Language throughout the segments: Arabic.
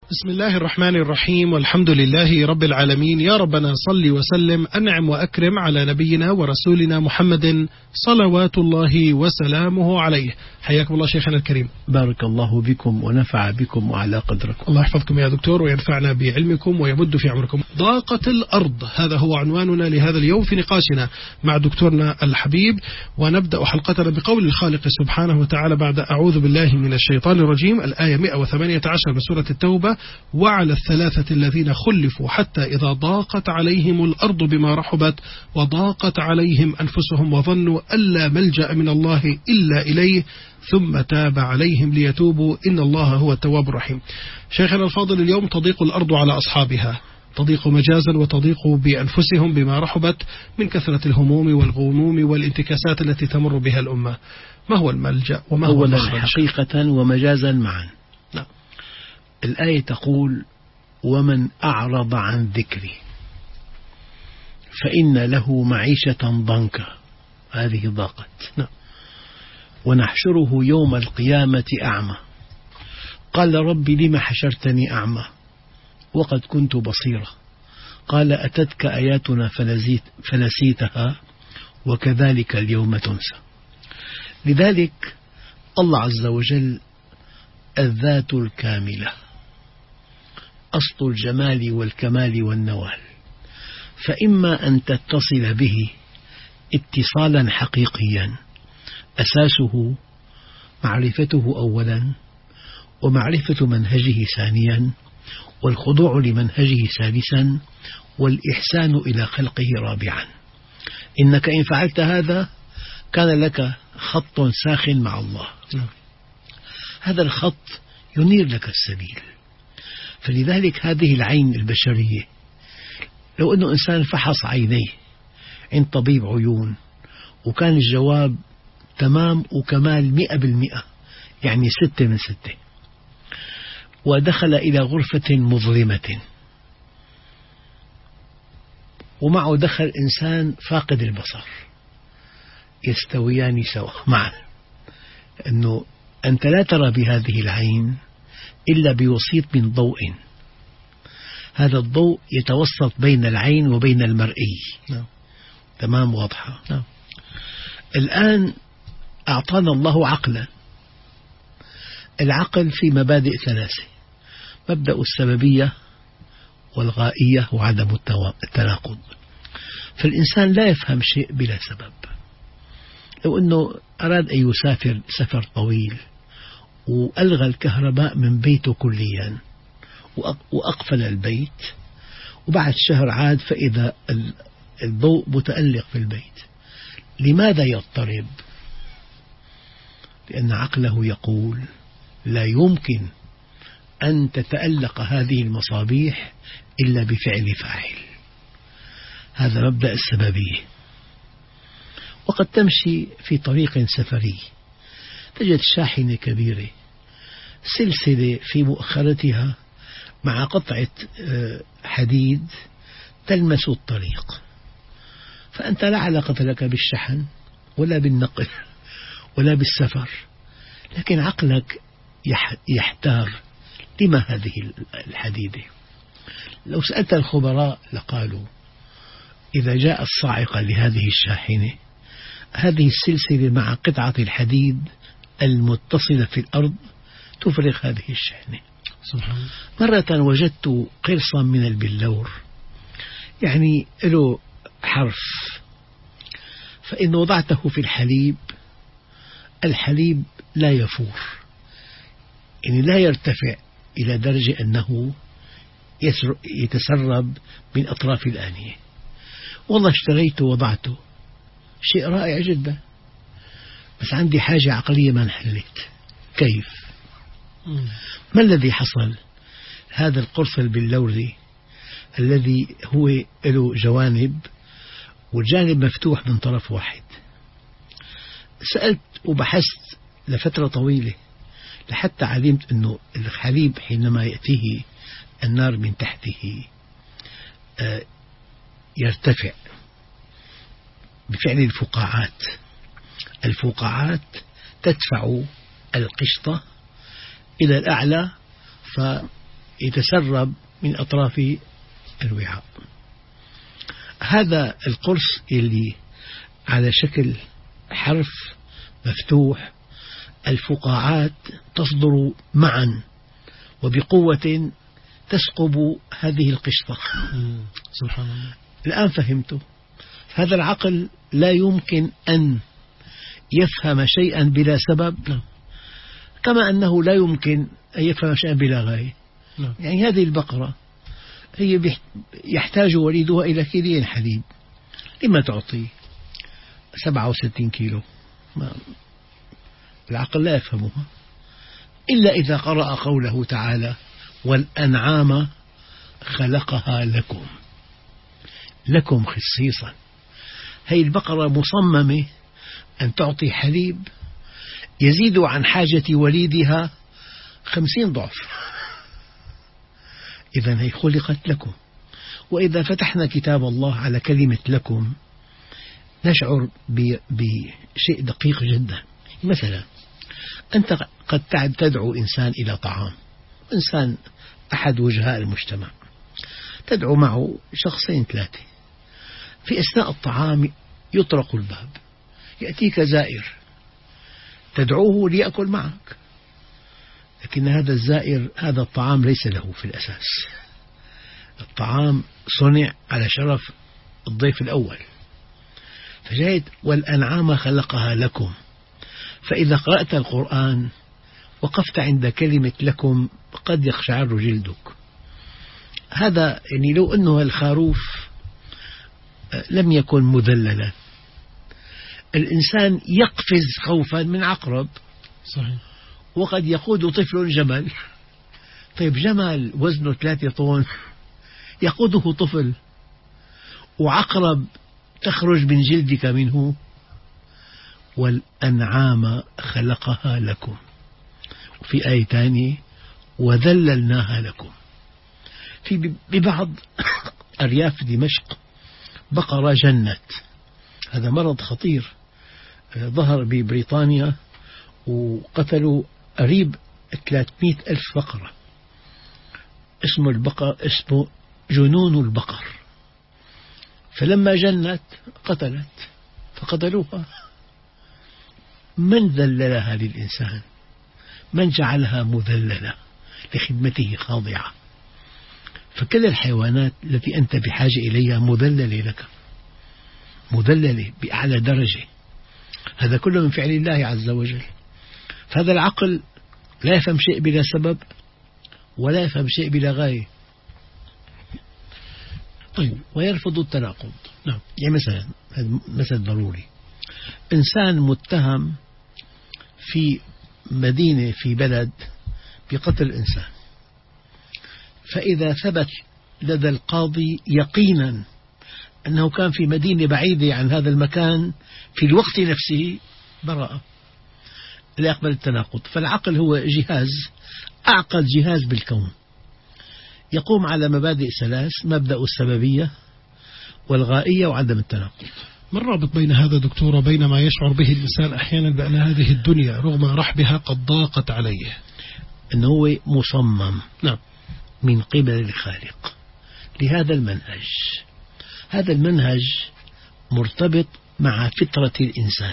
بسم الله الرحمن الرحيم، والحمد لله رب العالمين. يا ربنا صل وسلم أنعم وأكرم على نبينا ورسولنا محمد صلوات الله وسلامه عليه. حياكم الله شيخنا الكريم. بارك الله بكم ونفع بكم وعلى قدركم. الله يحفظكم يا دكتور وينفعنا بعلمكم ويمد في عمركم. ضاقت الأرض، هذا هو عنواننا لهذا اليوم في نقاشنا مع دكتورنا الحبيب، ونبدأ حلقتنا بقول الخالق سبحانه وتعالى بعد أعوذ بالله من الشيطان الرجيم، الآية 118 من سورة التوبة: وعلى الثلاثة الذين خلفوا حتى إذا ضاقت عليهم الأرض بما رحبت وضاقت عليهم أنفسهم وظنوا ألا ملجأ من الله إلا إليه ثم تاب عليهم ليتوبوا إن الله هو التواب الرحيم. شيخنا الفاضل، اليوم تضيق الأرض على أصحابها، تضيق مجازا وتضيق بأنفسهم بما رحبت من كثرة الهموم والغموم والانتكاسات التي تمر بها الأمة. ما هو الملجأ وما هو المخرج؟ حقيقة ومجازا معا. نعم. الآية تقول: ومن أعرض عن ذكري فإن له معيشة ضنكا. هذه ضاقت. نعم. ونحشره يوم القيامة أعمى قال رب لم حشرتني أعمى وقد كنت بصيرا قال أتتك آياتنا فنسيتها وكذلك اليوم تنسى. لذلك الله عز وجل الذات الكاملة، أصل الجمال والكمال والنوال، فإما أن تتصل به اتصالا حقيقيا أساسه معرفته أولا ومعرفة منهجه ثانيا والخضوع لمنهجه ثالثا والإحسان إلى خلقه رابعا. إنك إن فعلت هذا كان لك خط ساخن مع الله، هذا الخط ينير لك السبيل. فلذلك هذه العين البشرية، لو أنه إنسان فحص عينيه عند طبيب عيون وكان الجواب تمام وكمال 100%، يعني 6 من 6، ودخل إلى غرفة مظلمة ومعه دخل إنسان فاقد البصر، يستويان سوا معا، أنه أنت لا ترى بهذه العين إلا بوسيط من ضوء، هذا الضوء يتوسط بين العين وبين المرئي. تمام، واضحة. الآن أعطانا الله عقلا. العقل في مبادئ 3: مبدأ السببية والغائية وعدم التناقض. فالإنسان لا يفهم شيء بلا سبب. لو أنه أراد أن يسافر سفر طويل وألغى الكهرباء من بيته كليا وأقفل البيت وبعد شهر عاد فإذا الضوء متألق في البيت، لماذا يضطرب؟ لأن عقله يقول لا يمكن أن تتألق هذه المصابيح إلا بفعل فاعل. هذا مبدأ السببية. وقد تمشي في طريق سفري تجد شاحنة كبيرة، سلسلة في مؤخرتها مع قطعة حديد تلمس الطريق، فأنت لا علاقة لك بالشحن ولا بالنقل ولا بالسفر، لكن عقلك يحتار لما هذه الحديدة. لو سألت الخبراء لقالوا إذا جاءت صاعقة لهذه الشاحنة، هذه السلسلة مع قطعة الحديد المتصلة في الأرض تفرغ هذه الشحنة. مرة وجدت قرصا من البلور، يعني له حرف، فإن وضعته في الحليب لا يفور، يعني لا يرتفع إلى درجة أنه يتسرب من أطراف الآنية. والله اشتريته ووضعته، شيء رائع جدا، بس عندي حاجة عقلية ما انحلت. كيف؟ ما الذي حصل؟ هذا القرص البلوري الذي هو له جوانب والجانب مفتوح من طرف واحد، سألت وبحثت لفترة طويلة لحتى علمت أنه الحليب حينما يأتيه النار من تحته يرتفع بفعل الفقاعات تدفع القشطة إلى الأعلى يتسرب من أطراف الوعاء. هذا القرص اللي على شكل حرف مفتوح، الفقاعات تصدر معا وبقوة تثقب هذه القشطة. سبحان الله. الآن فهمت. هذا العقل لا يمكن أن يفهم شيئا بلا سبب، كما أنه لا يمكن أن يفهم شيئا بلا غاية. يعني هذه البقرة هي يحتاج وليدها إلى كيلين حليب، لما تعطي 67 كيلو؟ العقل لا يفهمها إلا إذا قرأ قوله تعالى: والأنعام خلقها لكم خصيصا. هذه البقرة مصممة أن تعطي حليب يزيد عن حاجة وليدها 50 ضعف. إذن هي خلقت لكم. وإذا فتحنا كتاب الله على كلمة لكم نشعر بشيء دقيق جدا. مثلا أنت قد تدعو إنسان إلى طعام، إنسان أحد وجهاء المجتمع، تدعو معه شخصين ثلاثة، في أثناء الطعام يطرق الباب، يأتيك زائر تدعوه ليأكل معك، لكن هذا الزائر هذا الطعام ليس له في الأساس. الطعام صنع على شرف الضيف الأول. فجاءت والأنعام خلقها لكم. فإذا قرأت القرآن وقفت عند كلمة لكم قد يقشعر جلدك. هذا يعني لو أنه الخروف لم يكن مذللا، الإنسان يقفز خوفا من عقرب. صحيح. وقد يقود طفل جمل. طيب جمل وزنه 3 طن يقوده طفل، وعقرب تخرج من جلدك منه. والأنعام خلقها لكم. وفي آية ثانية: وذللناها لكم. في ببعض أرياف دمشق بقرة جنت. هذا مرض خطير ظهر ببريطانيا، وقتلوا قريب 300 ألف بقرة. اسمه جنون البقر. فلما جنت قتلت، فقتلوها. من ذللها للإنسان؟ من جعلها مذللة لخدمته خاضعة؟ فكل الحيوانات التي أنت بحاجة إليها مذللة لك، مذللة بأعلى درجة. هذا كله من فعل الله عز وجل. فهذا العقل لا يفهم شيء بلا سبب ولا يفهم شيء بلا غاية. طيب، ويرفض التناقض. نعم. يعني مثلا هذا مثل ضروري: إنسان متهم في مدينة في بلد بقتل إنسان، فإذا ثبت لدى القاضي يقينا أنه كان في مدينة بعيدة عن هذا المكان في الوقت نفسه، براءة، لا يقبل التناقض. فالعقل هو جهاز، أعقد جهاز بالكون، يقوم على مبادئ 3: مبدأ السببية والغائية وعدم التناقض. ما الرابط بين هذا دكتور وبين ما يشعر به الإنسان أحيانا بأن هذه الدنيا رغم رحبها قد ضاقت عليه؟ أنه هو مصمم نعم من قبل الخالق لهذا المنهج. هذا المنهج مرتبط مع فطرة الإنسان.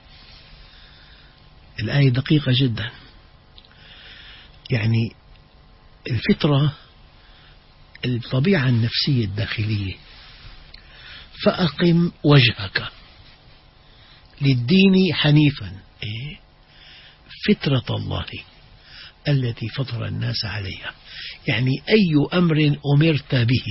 الآية دقيقة جدا. يعني الفطرة الطبيعة النفسية الداخلية: فأقم وجهك للدين حنيفا، فطرة الله التي فطر الناس عليها. يعني أي أمر أمرت به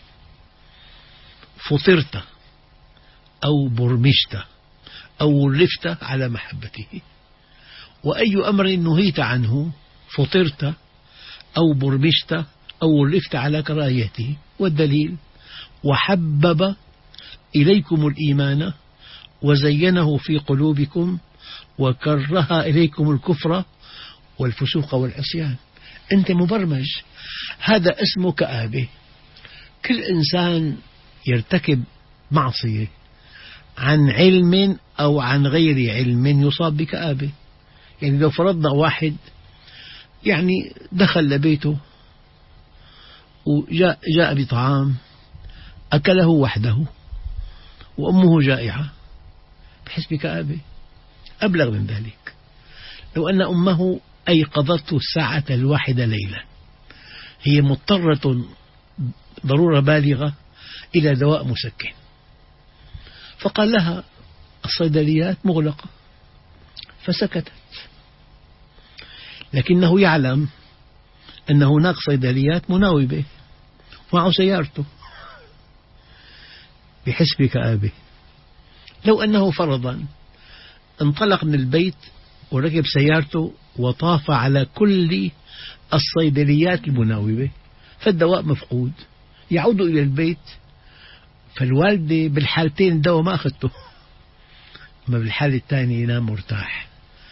فطرت أو برمجت أو ولفت على محبته، وأي أمر نهيت عنه فطرت أو برمجت أو ولفت على كراهيته. والدليل: وحبب إليكم الإيمان وزينه في قلوبكم وكره إليكم الكفر والفسوق والعصيان. أنت مبرمج. هذا اسمه كآبة. كل إنسان يرتكب معصية عن علم أو عن غير علم يصاب بكآبة. يعني لو فرضنا واحد يعني دخل لبيته وجاء بطعام أكله وحده وأمه جائعة، بحس بكآبة. أبلغ من ذلك، لو أن أمه أيقظته الساعة 1 ليلا، هي مضطرة ضرورة بالغة إلى دواء مسكن، فقال لها الصيدليات مغلقة فسكتت، لكنه يعلم أن هناك صيدليات مناوبة معه سيارته، بحس بكآبة. لو أنه فرضا انطلق من البيت وركب سيارته وطاف على كل الصيدليات المناوبة فالدواء مفقود، يعود إلى البيت، فالوالدة بالحالتين الدواء ما أخذته، أما بالحالة الثانية ينام مرتاح.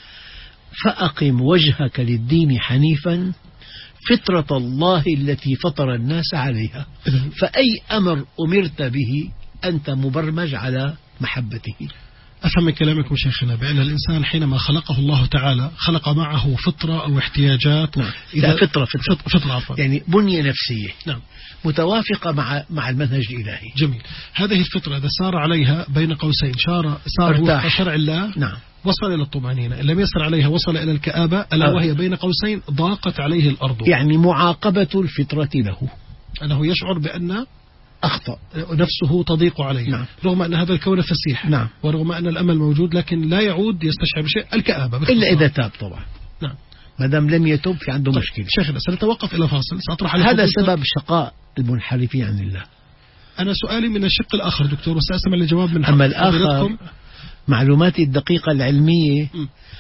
فأقم وجهك للدين حنيفا فطرة الله التي فطر الناس عليها، فأي أمر أمرت به أنت مبرمج على محبته. أفهم من كلامكم شيخنا بأن الإنسان حينما خلقه الله تعالى خلق معه فطرة أو احتياجات. نعم. إذا فطرة عفوا. يعني بنية نفسية. نعم. متوافقة مع المنهج الإلهي. جميل. هذه الفطرة إذا سار عليها بين قوسين صار وفق شرع الله. نعم. وصل إلى الطمأنينة، إن لم يسر عليها وصل إلى الكآبة، ألا وهي بين قوسين ضاقت عليه الأرض. يعني معاقبة الفطرة له، أنه يشعر بأن أخطأ، نفسه تضيق عليه. نعم. رغم أن هذا الكون فسيح. نعم. ورغم أن الأمل موجود، لكن لا يعود يستشعر بشيء، الكآبة باختصار. إلا إذا تاب طبعا. نعم. ما دام لم يتوب في عنده مشكلة. شيخنا سنتوقف إلى فاصل، سأطرح هذا سبب شقاء المنحرفين عن الله. أنا سؤالي من الشق الآخر دكتور، وسأسمع الجواب من أما الآخر معلوماتي الدقيقة العلمية،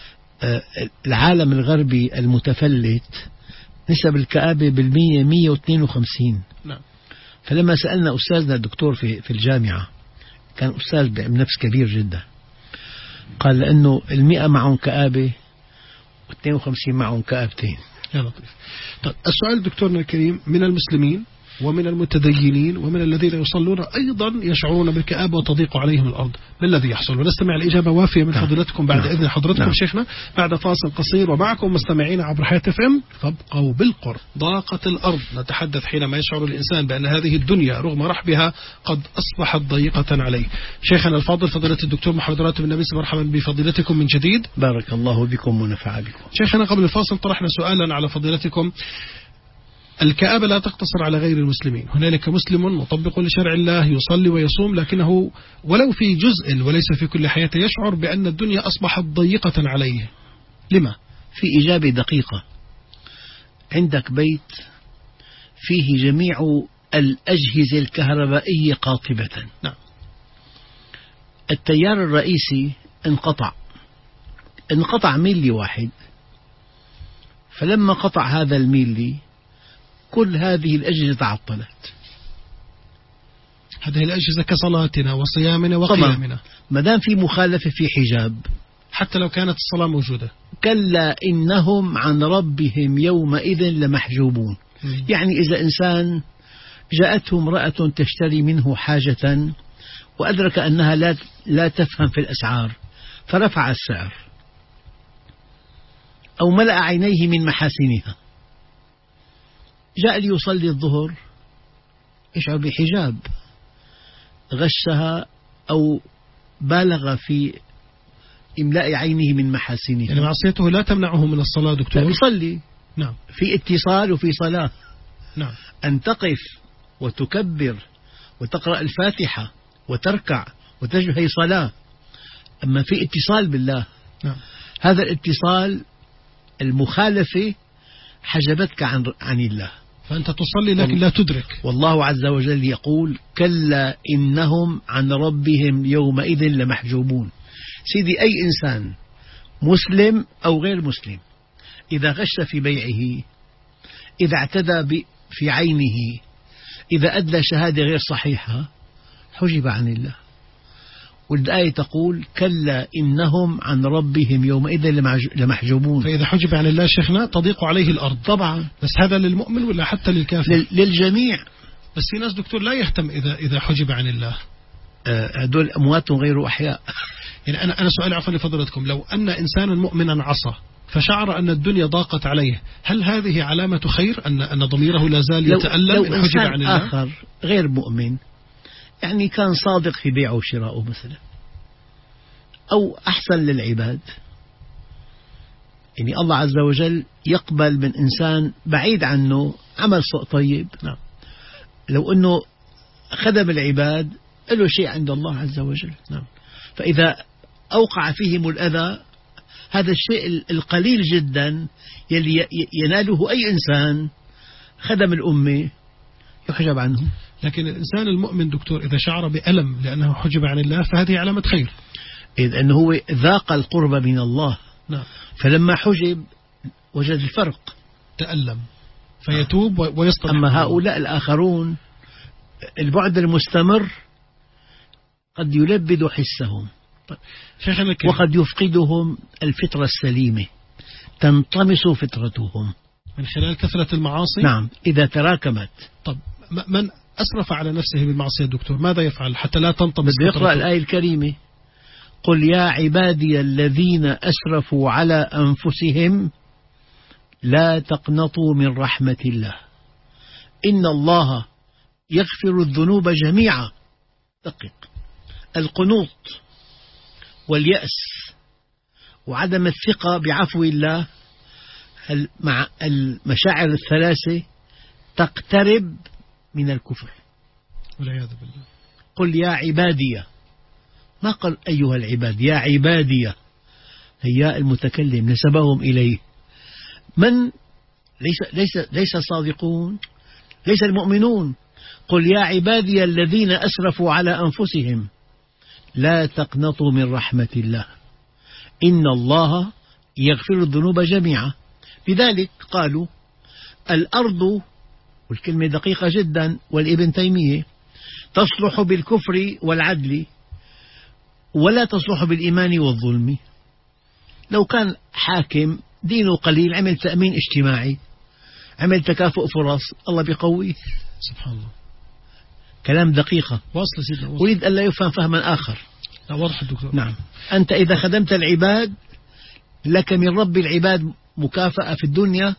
العالم الغربي المتفلت نسب الكآبة بالمية 152. نعم. فلما سألنا أستاذنا الدكتور في الجامعة، كان أستاذ بعلم نفس كبير جدا، قال لأنه 100 معهم كآبة و52 معهم كآبتين. يا لطيف. طيب السؤال دكتورنا الكريم، من المسلمين ومن المتدينين ومن الذين يصلون أيضا يشعرون بالكآبة وتضيق عليهم الأرض، ما الذي يحصل؟ ونستمع الإجابة وافية من فضيلتكم بعد إذن حضرتكم شيخنا بعد فاصل قصير. ومعكم مستمعين عبر حياة FM، فابقوا بالقرب. ضاقت الأرض، نتحدث حينما يشعر الإنسان بأن هذه الدنيا رغم رحبها قد أصبحت ضيقة عليه. شيخنا الفاضل فضيلة الدكتور محمد راتب النبيس، مرحبا بفضيلتكم من جديد. بارك الله بكم ونفع بكم. شيخنا قبل الفاصل طرحنا سؤالا على فضيلتكم، الكآبة لا تقتصر على غير المسلمين، هنالك مسلم مطبق لشرع الله يصلي ويصوم، لكنه ولو في جزء وليس في كل حياته يشعر بأن الدنيا أصبحت ضيقة عليه. لما؟ في إجابة دقيقة. عندك بيت فيه جميع الأجهزة الكهربائية قاطبة. نعم. التيار الرئيسي انقطع ميلي واحد، فلما قطع هذا الميلي كل هذه الأجهزة تعطلت. هذه الأجهزة كصلاتنا وصيامنا وقيامنا، ما دام في مخالفة في حجاب، حتى لو كانت الصلاة موجودة. كلا إنهم عن ربهم يومئذ لمحجوبون. يعني إذا إنسان جاءته امرأة تشتري منه حاجة وأدرك أنها لا تفهم في الأسعار فرفع السعر، أو ملأ عينيه من محاسنها، جاء ليصلي الظهر يشعر بحجاب، غشها أو بالغ في إملاء عينه من محاسنها. يعني معصيته لا تمنعه من الصلاة دكتور، يصلي. نعم. في اتصال وفي صلاة. نعم. أن تقف وتكبر وتقرأ الفاتحة وتركع وتجب هي صلاة. أما في اتصال بالله، نعم. هذا الاتصال المخالفة حجبتك عن الله، فأنت تصلي لكن لا تدرك. والله عز وجل يقول كلا إنهم عن ربهم يومئذ لمحجوبون. سيدي، أي إنسان مسلم أو غير مسلم إذا غش في بيعه، إذا اعتدى في عينه، إذا أدلى شهادة غير صحيحة، حجب عن الله. والآية تقول كلا إنهم عن ربهم يومئذ لمحجوبون. فإذا حجب عن الله شيخنا تضيق عليه الأرض. طبعا. بس هذا للمؤمن ولا حتى للكافر؟ للجميع. بس في ناس دكتور لا يهتم إذا حجب عن الله. هذول أموات غير أحياء. يعني أنا سؤالي عفوا لفضلتكم، لو أن إنسانا مؤمنا عصى فشعر أن الدنيا ضاقت عليه، هل هذه علامة خير أن ضميره لا زال يتألم لو إن حجب عن الله؟ آخر غير مؤمن يعني كان صادق في بيعه وشراءه مثلا، أو أحسن للعباد، يعني الله عز وجل يقبل من إنسان بعيد عنه عمل طيب. نعم. لو أنه خدم العباد له شيء عند الله عز وجل. نعم. فإذا أوقع فيهم الأذى، هذا الشيء القليل جدا يلي يناله أي إنسان خدم الأمة يحجب عنه. لكن الإنسان المؤمن دكتور إذا شعر بألم لأنه حجب عن الله فهذه علامة خير، إذ أنه هو ذاق القرب من الله. نعم. فلما حجب وجد الفرق، تألم فيتوب ويصطلح. أما هؤلاء الآخرون البعد المستمر قد يلبد حسهم، شيخنا الكريم، وقد يفقدهم الفطرة السليمة، تنطمس فطرتهم من خلال كثرة المعاصي. نعم، إذا تراكمت. طب من أسرف على نفسه بالمعصية دكتور ماذا يفعل حتى لا تنطمس بده يقرأ فطرته؟ الآية الكريمة: قل يا عبادي الذين أسرفوا على أنفسهم لا تقنطوا من رحمة الله إن الله يغفر الذنوب جميعا. دقق، القنوط واليأس وعدم الثقة بعفو الله مع المشاعر الثلاثة تقترب من الكفر. والعياذ بالله. قل يا عبادي، ما قال أيها العباد، يا عبادي، هيا المتكلم نسبهم إليه. من ليس صادقون، ليس المؤمنون. قل يا عبادي الذين أسرفوا على أنفسهم لا تقنطوا من رحمة الله إن الله يغفر الذنوب جميعا. لذلك قالوا الأرض، والكلمة دقيقة جدا، والابن تيمية، تصلح بالكفر والعدل ولا تصلح بالإيمان والظلم. لو كان حاكم دينه قليل عمل تأمين اجتماعي، عمل تكافؤ فرص، الله بيقويه. سبحان الله. كلام دقيقة. واصل سيدنا، واصل. أريد ألا يفهم فهما آخر. لا، واضح الدكتور. نعم. أنت إذا خدمت العباد لك من رب العباد مكافأة في الدنيا،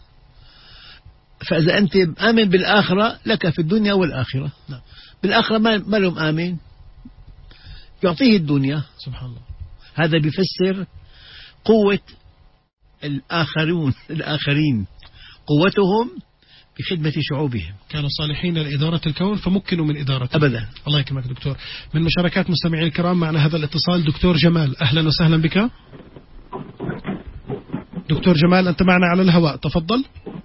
فإذا أنت آمن بالآخرة لك في الدنيا والآخرة. نعم. بالآخرة ما لهم آمن، يعطيه الدنيا. سبحان الله. هذا بيفسر قوة الآخرين، قوتهم بخدمة شعوبهم. كانوا صالحين لإدارة الكون فمكنوا من إدارته. أبدا. الله يكرمك دكتور. من مشاركات مستمعين الكرام معنا هذا الاتصال دكتور جمال، أهلا وسهلا بك. دكتور جمال أنت معنا على الهواء، تفضل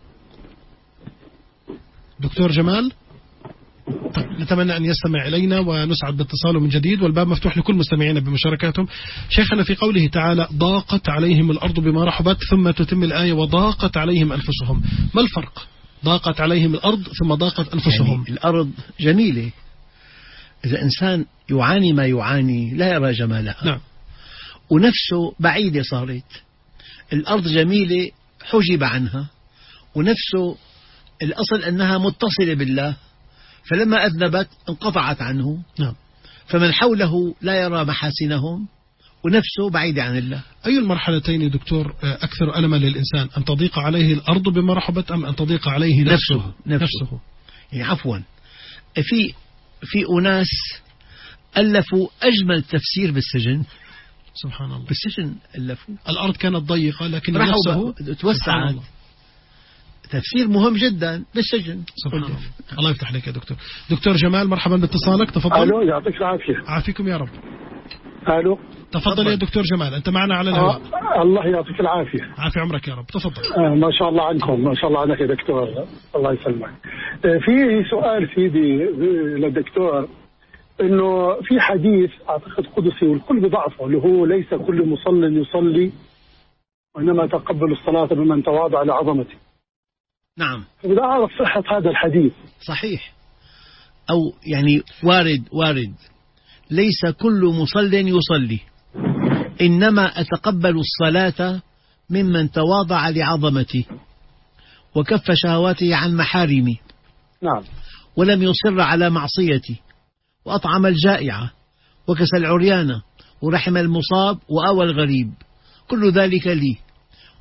دكتور جمال. طيب، نتمنى أن يستمع إلينا ونسعد باتصاله من جديد، والباب مفتوح لكل مستمعينا بمشاركاتهم. شيخنا في قوله تعالى ضاقت عليهم الأرض بما رحبت ثم تتم الآية وضاقت عليهم أنفسهم، ما الفرق؟ ضاقت عليهم الأرض ثم ضاقت أنفسهم. يعني الأرض جميلة، إذا إنسان يعاني ما يعاني لا يرى جمالها. نعم. ونفسه بعيدة صارت. الأرض جميلة حجب عنها، ونفسه الأصل أنها متصلة بالله، فلما أذنبت انقطعت عنه. نعم. فمن حوله لا يرى محاسنهم، ونفسه بعيدة عن الله. أي المرحلتين دكتور أكثر ألما للإنسان، أن تضيق عليه الأرض بما رحبت أم أن تضيق عليه نفسه؟ يعني عفوا، في أناس ألفوا أجمل تفسير بالسجن. سبحان الله. بالسجن ألفوا. الأرض كانت ضيقة لكن نفسه توسعت. تفسير مهم جدا بالسجن. سبحان الله. الله يفتح عليك يا دكتور. دكتور جمال مرحبا باتصالك، تفضل. الو، يعطيك العافية. عافيكم يا رب. الو، تفضل يا دكتور جمال، أنت معنا على الهواء. الله يعطيك العافية. عافي عمرك يا رب، تفضل. ما شاء الله عنكم، ما شاء الله عنك يا دكتور، الله يسلمك. في سؤال سيدي للدكتور، انه في حديث اعتقد قدسي والكل بضعفه، اللي هو ليس كل مصل يصلي وانما تقبل الصلاة بمن تواضع لعظمته. نعم. بدي اعرف صحة هذا الحديث. صحيح، أو يعني وارد. ليس كل مصل يصلي، إنما أتقبل الصلاة ممن تواضع لعظمتي وكف شهواته عن محارمي. نعم. ولم يصر على معصيتي، وأطعم الجائعة وكسى العريانة ورحم المصاب وآوى الغريب، كل ذلك لي،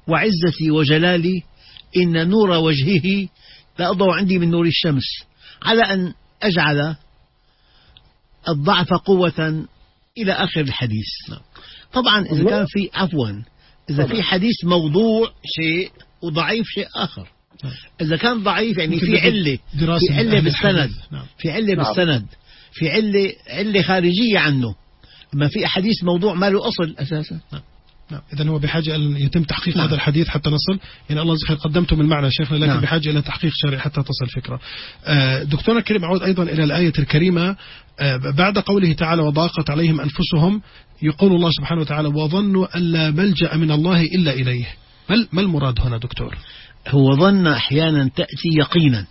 وعزتي وجلالي إن نور وجهه لا أضع عندي من نور الشمس، على أن أجعل الضعف قوة إلى آخر الحديث. طبعا إذا كان في إذا في حديث موضوع شيء وضعيف شيء آخر. إذا كان ضعيف يعني في علة بالسند، في علة بالسند، في علة خارجية عنه، ما في حديث موضوع ما له أصل أساسا. إذن هو بحاجة أن يتم تحقيق هذا الحديث حتى نصل، يعني الله يجزاك قدمتم المعنى شيخنا، لكن بحاجة إلى تحقيق شرعي حتى تصل الفكرة. دكتورنا الكريم، أعود أيضا إلى الآية الكريمة بعد قوله تعالى وضاقت عليهم أنفسهم، يقول الله سبحانه وتعالى وظنوا أن لا ملجأ من الله إلا إليه. ما المراد هنا دكتور؟ هو ظن أحيانا تأتي يقينا.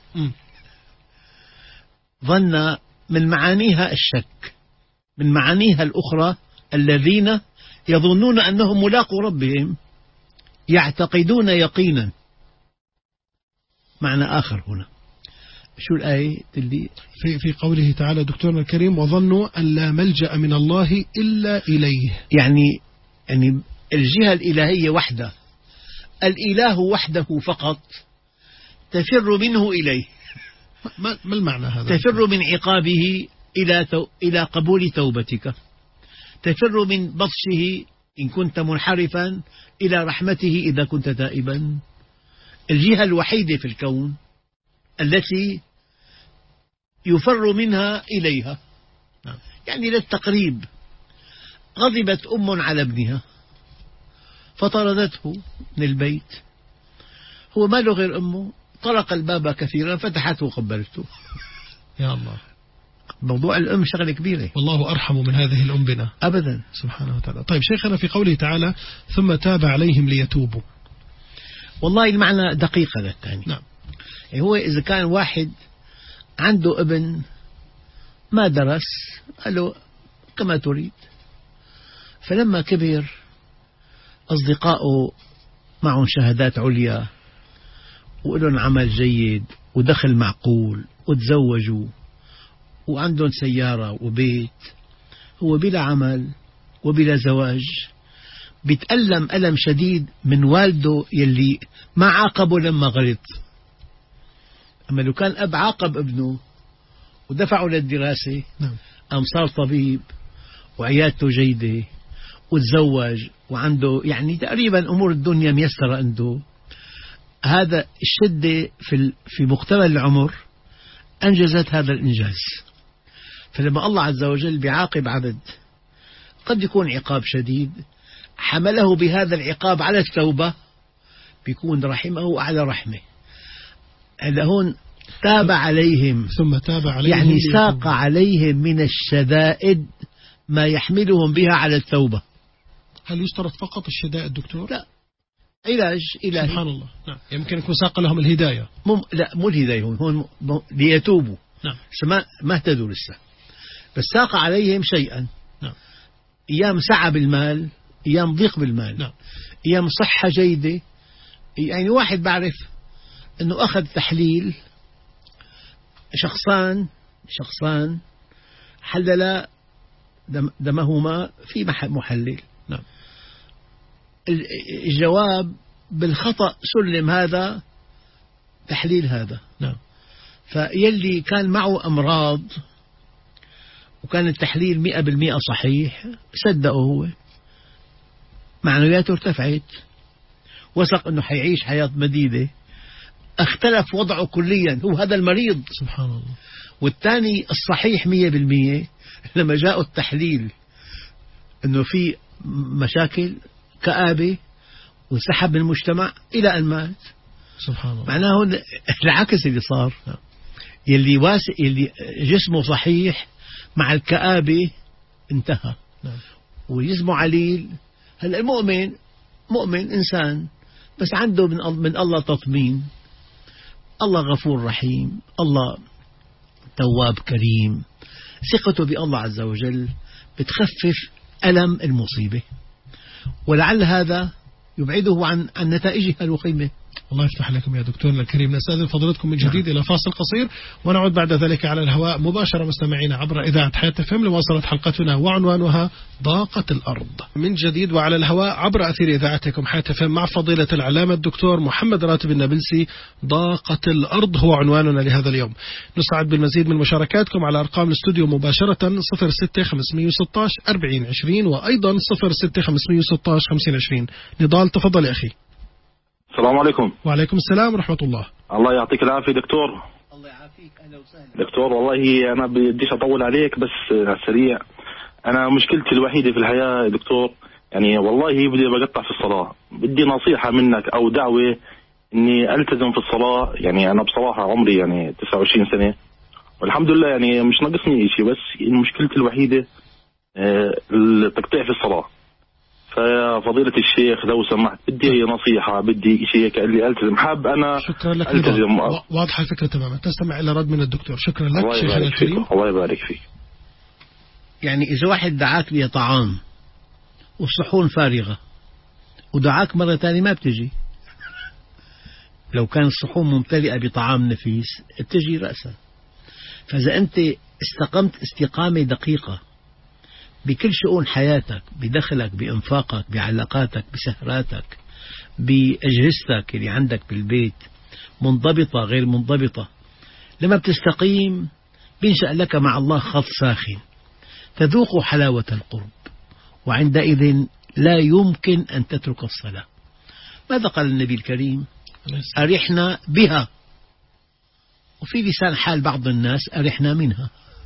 ظن من معانيها الشك، من معانيها الأخرى الذين يظنون أنهم ملاقوا ربهم، يعتقدون يقينا. معنى آخر هنا. شو الآية اللي في قوله تعالى دكتورنا الكريم وظنوا أن لا ملجأ من الله إلا إليه، يعني الجهة الإلهية وحده، الإله وحده فقط تفر منه إليه. ما المعنى هذا؟ تفر من عقابه إلى قبول توبتك، تفر من بطشه إن كنت منحرفا إلى رحمته إذا كنت تائبا. الجهة الوحيدة في الكون التي يفر منها إليها. يعني للتقريب، غضبت أم على ابنها فطردته من البيت، هو ما له غير أمه، طرق الباب كثيرا فتحته وقبلته. يا الله، موضوع الأم شغلة كبيرة، والله أرحم من هذه الأم بنا أبدا سبحانه وتعالى. طيب شيخنا، في قوله تعالى ثم تاب عليهم ليتوبوا، والله المعنى دقيق هذا الثاني. نعم. هو إذا كان واحد عنده ابن ما درس، قال له كما تريد، فلما كبر أصدقائه معهم شهادات عليا وإلهم عمل جيد ودخل معقول وتزوجوا وعندهم سيارة وبيت، هو بلا عمل وبلا زواج، بيتألم ألم شديد من والده يلي ما عاقبه لما غلط. أما لو كان أب عاقب ابنه ودفعه للدراسة، قام صار طبيب وعيادته جيدة وتزوج وعنده يعني تقريبا أمور الدنيا ميسرة عنده، هذا الشدة في مقتبل العمر أنجزت هذا الإنجاز. فلما الله عز وجل بيعاقب عبد قد يكون عقاب شديد، حمله بهذا العقاب على التوبة، بيكون رحمه أعلى رحمة. هذا هون تاب عليهم، ثم تاب عليهم يعني ساق عليهم من الشدائد ما يحملهم بها على التوبة. هل يشترط فقط الشدائد دكتور؟ لا، علاج إلهي. سبحان الله. نعم. يمكن يكون ساق لهم الهداية. لا، مو الهداية، هون ليتوبوا. نعم. ما اهتدوا لسه، بس ساق عليهم شيئا. نعم. أيام سعة بالمال، أيام ضيق بالمال. نعم. أيام صحة جيدة. يعني واحد بعرف أنه أخذ تحليل، شخصان حلل دمهما في محلل. نعم. الجواب بالخطأ سلم هذا تحليل هذا. نعم. فيلي كان معه أمراض وكان التحليل 100% صحيح صدقه، هو معنوياته ارتفعت، وثق أنه حيعيش حياة مديدة، اختلف وضعه كليا، هو هذا المريض سبحان الله. والثاني الصحيح 100%، لما جاء التحليل أنه في مشاكل كآبة وانسحب من المجتمع إلى أن مات. سبحان الله. معناه العكس اللي صار، يلي جسمه صحيح مع الكآبة انتهى. نعم. وجسمه عليل. هلا المؤمن مؤمن إنسان، بس عنده من الله تطمين، الله غفور رحيم، الله تواب كريم، ثقته بالله عز وجل بتخفف ألم المصيبة، ولعل هذا يبعده عن نتائجها الوخيمة. الله يفتح عليكم يا دكتورنا الكريم. نستأذن فضلتكم من جديد إلى فاصل قصير ونعود بعد ذلك على الهواء مباشرة مستمعين عبر إذاعة حياة FM لمواصلة حلقتنا وعنوانها ضاقة الأرض. من جديد وعلى الهواء عبر أثير إذاعتكم حياة FM مع فضيلة العلامة الدكتور محمد راتب النابلسي. ضاقة الأرض هو عنواننا لهذا اليوم. نسعد بالمزيد من مشاركاتكم على أرقام الاستوديو مباشرة 06 516 40 20 وأيضا 06 516 50 20. نضال تفضل يا أخي. السلام عليكم. وعليكم السلام ورحمة الله. الله يعطيك العافية دكتور. الله يعافيك. أهلا وسهلا دكتور. والله أنا بديش أطول عليك بس سريع. أنا مشكلتي الوحيدة في الحياة دكتور يعني والله بدي بقطع في الصلاة. بدي نصيحة منك أو دعوة إني ألتزم في الصلاة. يعني أنا بصراحة عمري يعني 29 سنة والحمد لله يعني مش ناقصني إشي بس مشكلتي الوحيدة التقطيع في الصلاة. ففضيلة الشيخ لو سمحت بدي نصيحة بدي شيء هيك اللي ألتزم حاب أنا. شكرا لك. ألتزم. واضحة الفكرة تماما. تستمع إلى رد من الدكتور. شكرا لك شيخنا الكريم. الله يبارك فيك. يعني إذا واحد دعاك بطعام والصحون فارغة ودعاك مرة ثانية ما بتجي. لو كان الصحون ممتلئة بطعام نفيس بتجي رأسا. فإذا أنت استقمت استقامة دقيقة بكل شؤون حياتك بدخلك بإنفاقك بعلاقاتك بسهراتك بأجهزتك اللي عندك بالبيت منضبطة غير منضبطة لما بتستقيم بينشأ لك مع الله خط ساخن تذوق حلاوة القرب وعندئذ لا يمكن أن تترك الصلاة. ماذا قال النبي الكريم؟ أرحنا بها. وفي لسان حال بعض الناس أرحنا منها.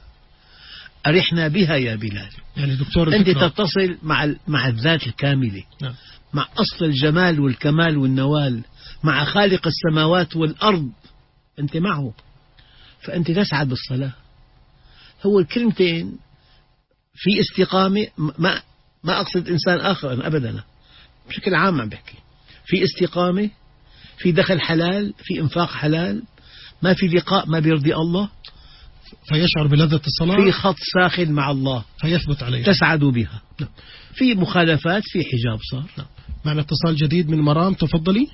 أرحنا بها يا بلال. يعني دكتور أنت تتصل مع الذات الكاملة. نعم. مع أصل الجمال والكمال والنوال مع خالق السماوات والأرض أنت معه فأنت تسعد بالصلاة. هو الكلمتين في استقامة ما أقصد إنسان آخر أبدا بشكل عام عم بحكي في استقامة في دخل حلال في إنفاق حلال ما في لقاء ما بيرضي الله فيشعر بلذة الصلاة في خط ساخن مع الله فيثبت عليه تسعد بها. نعم. في مخالفات في حجاب صار. نعم. معنا اتصال جديد من مرام تفضلي.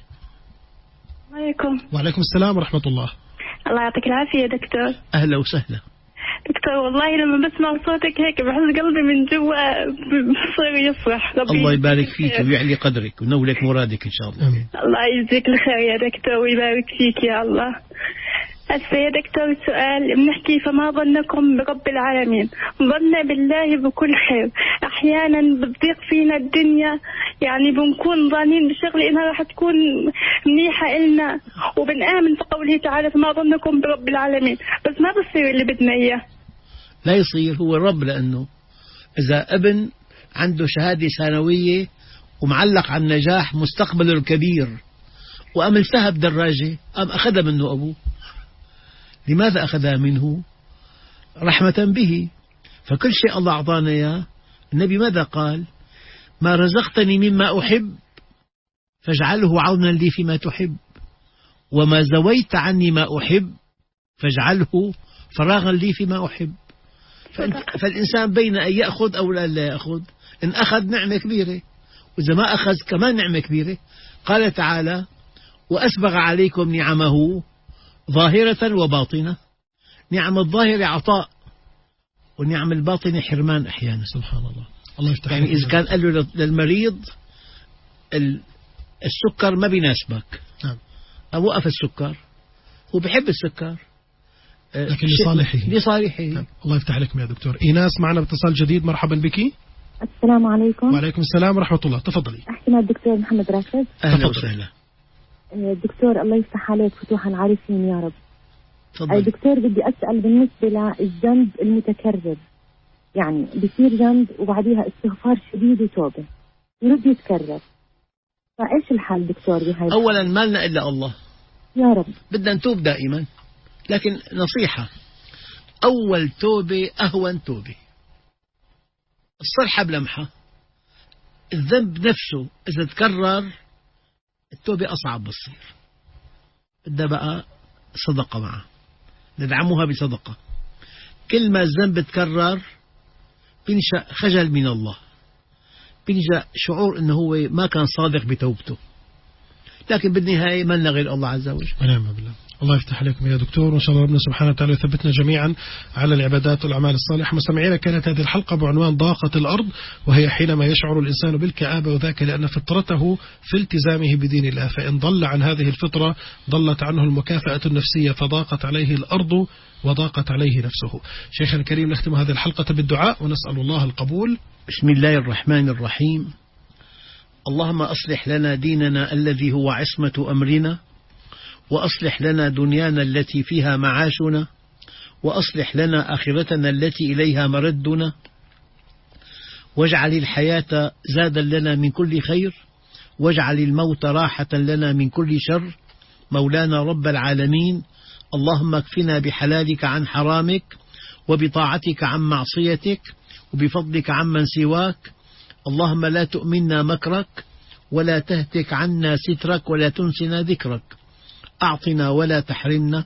عليكم. وعليكم السلام ورحمة الله. الله يعطيك العافية يا دكتور. أهلا وسهلا دكتور. والله لما بسمع صوتك هيك بحس قلبي من جوا بصير يفرح. الله يبارك فيك ويعلي قدرك ونولك مرادك إن شاء الله. أمين. الله يجزيك الخير يا دكتور ويبارك فيك يا الله. هسه يا دكتور السؤال بنحكي فما ظنكم برب العالمين؟ ظن بالله بكل خير. أحيانا بتضيق فينا الدنيا يعني بنكون ظانين بشغلة إنها راح تكون منيحة إلنا وبنآمن في قوله تعالى فما ظنكم برب العالمين بس ما بصير اللي بدنا إياه. لا يصير. هو الرب لأنه إذا ابن عنده شهادة ثانوية ومعلق على النجاح مستقبله الكبير وأم التهب دراجة أم أخذ منه أبوه. لماذا أخذها منه؟ رحمة به. فكل شيء الله أعطانا إياه. النبي ماذا قال؟ ما رزقتني مما أحب فاجعله عونا لي فيما تحب وما زويت عني ما أحب فاجعله فراغا لي فيما أحب. فالإنسان بين أن يأخذ أو لا يأخذ. إن أخذ نعمة كبيرة وإذا ما أخذ كمان نعمة كبيرة. قال تعالى وأسبغ عليكم نعمه ظاهرة وباطنة. نعم الظاهرة عطاء ونعم الباطنة حرمان أحيانا. سبحان الله. الله يفتح. يعني إذا كان قال له للمريض السكر ما بيناسبك نعم. أو وقف السكر هو بحب السكر لكن لصالحه. نعم. الله يفتح عليكم يا دكتور. إيناس معنا باتصال جديد. مرحبا بك. السلام عليكم. وعليكم السلام ورحمة الله. تفضلي. أحكي مع الدكتور محمد راشد. أهلا وسهلا. دكتور الله يفتح عليك فتوح العارفين يا رب. تفضل. دكتور بدي أسأل بالنسبة للذنب المتكرر يعني بيصير ذنب وبعديها استغفار شديد وتوبة يرد يتكرر فإيش الحل دكتور بهاي؟ أولا ما لنا إلا الله يا رب. بدنا نتوب دائما لكن نصيحة أول توبة أهون توبة. الصرحة بلمحة. الذنب نفسه إذا تكرر التوبة أصعب بتصير. بدها بقى صدقة معه ندعمها بصدقة. كل ما الذنب تكرر بينشأ خجل من الله بينشأ شعور أنه هو ما كان صادق بتوبته. لكن بالنهاية من غير الله عز وجل. ونعم بالله. الله يفتح عليكم يا دكتور، وإن شاء الله ربنا سبحانه وتعالى يثبتنا جميعا على العبادات والأعمال الصالحة. مستمعينا، كانت هذه الحلقة بعنوان ضاقة الأرض، وهي حينما يشعر الإنسان بالكآبة، وذاك لأن فطرته في التزامه بدين الله، فإن ضل عن هذه الفطرة ضلت عنه المكافأة النفسية، فضاقت عليه الأرض وضاقت عليه نفسه. شيخنا الكريم، نختم هذه الحلقة بالدعاء ونسأل الله القبول. بسم الله الرحمن الرحيم. اللهم أصلح لنا ديننا الذي هو عصمة أمرنا، وأصلح لنا دنيانا التي فيها معاشنا، وأصلح لنا آخرتنا التي إليها مردنا، واجعل الحياة زادا لنا من كل خير، واجعل الموت راحة لنا من كل شر. مولانا رب العالمين، اللهم اكفنا بحلالك عن حرامك، وبطاعتك عن معصيتك، وبفضلك عمن سواك. اللهم لا تؤمنا مكرك، ولا تهتك عنا سترك، ولا تنسنا ذكرك. أعطنا ولا تحرمنا،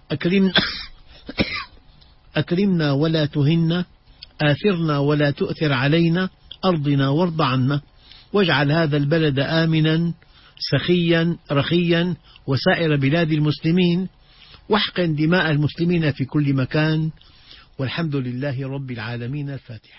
أكرمنا ولا تهنا، آثرنا ولا تؤثر علينا، أرضنا وارض عنا. واجعل هذا البلد آمنا سخيا رخيا، وسائر بلاد المسلمين، واحقن دماء المسلمين في كل مكان. والحمد لله رب العالمين. الفاتحة.